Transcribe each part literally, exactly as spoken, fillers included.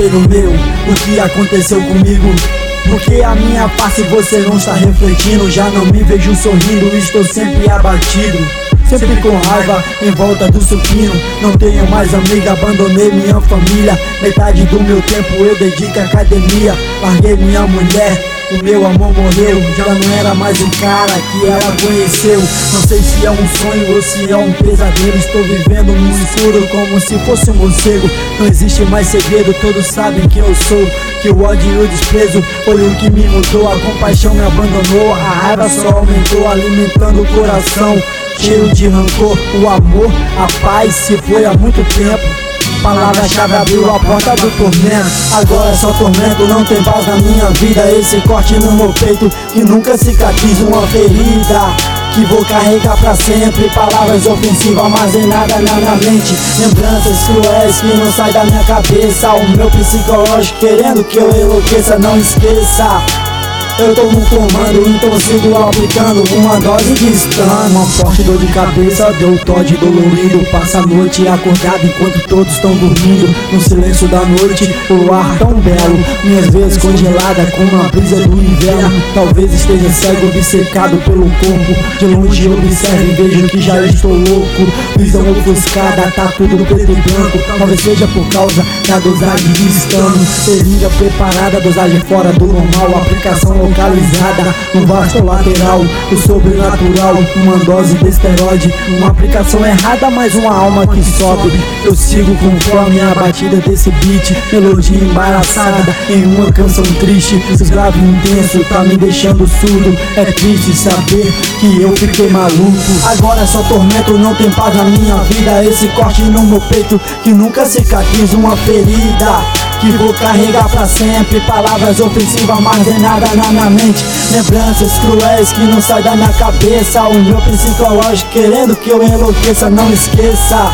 parceiro meu, o que aconteceu comigo? Porque a minha face você não está refletindo. Já não me vejo sorrindo, estou sempre abatido, sempre com raiva em volta do supino. Não tenho mais amiga, abandonei minha família. Metade do meu tempo eu dedico à academia. Larguei minha mulher, o meu amor morreu. Já não era mais o cara que ela conheceu. Não sei se é um sonho ou se é um pesadelo. Estou vivendo no escuro como se fosse um morcego. Não existe mais segredo, todos sabem quem eu sou. Que o ódio e o desprezo foi o que me mudou. A compaixão me abandonou, a raiva só aumentou, alimentando o coração cheio de rancor. O amor, a paz se foi há muito tempo. Palavra-chave abriu a porta do tormento. Agora é só tormento, não tem paz na minha vida. Esse corte no meu peito que nunca cicatriza, uma ferida que vou carregar pra sempre. Palavras ofensivas armazenadas na minha mente. Lembranças cruéis que não saem da minha cabeça. O meu psicológico querendo que eu enlouqueça. Não esqueça, eu tô no comando, então sigo aplicando uma dose de stun. Uma forte dor de cabeça, deu Todd dolorido. Passa a noite acordado enquanto todos estão dormindo. No silêncio da noite, o ar tão belo. Minhas veias congeladas com uma brisa do inverno. Talvez esteja cego, obcecado pelo corpo. De longe observo e vejo que já estou louco. Visão ofuscada, tá tudo preto e branco. Talvez seja por causa da dosagem de stun. Seringa preparada, dosagem fora do normal. Aplicação localizada no vasto lateral, o sobrenatural, uma dose de esteroide. Uma aplicação errada, mas uma alma que sobe. Eu sigo conforme a batida desse beat. Melodia embaraçada em uma canção triste. Os graves intenso tá me deixando surdo. É triste saber que eu fiquei maluco. Agora é só tormento, não tem paz na minha vida. Esse corte no meu peito que nunca cicatriza, uma ferida que vou carregar pra sempre. Palavras ofensivas armazenadas na minha mente. Lembranças cruéis que não saem da minha cabeça. O meu psicológico querendo que eu enlouqueça. Não esqueça,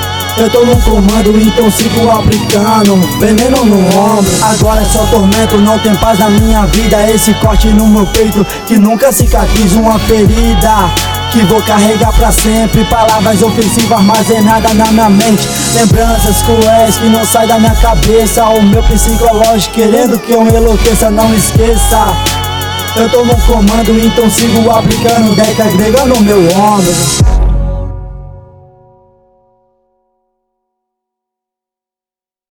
eu tô no comando, então sigo aplicando veneno no ombro. Agora é só tormento, não tem paz na minha vida. Esse corte no meu peito que nunca cicatriza, uma ferida que vou carregar pra sempre. Palavras ofensivas armazenadas na minha mente. Lembranças cruéis que não saem da minha cabeça. O meu psicológico querendo que eu enlouqueça. Não esqueça, eu tô no comando, então sigo aplicando Deca grega no meu ombro.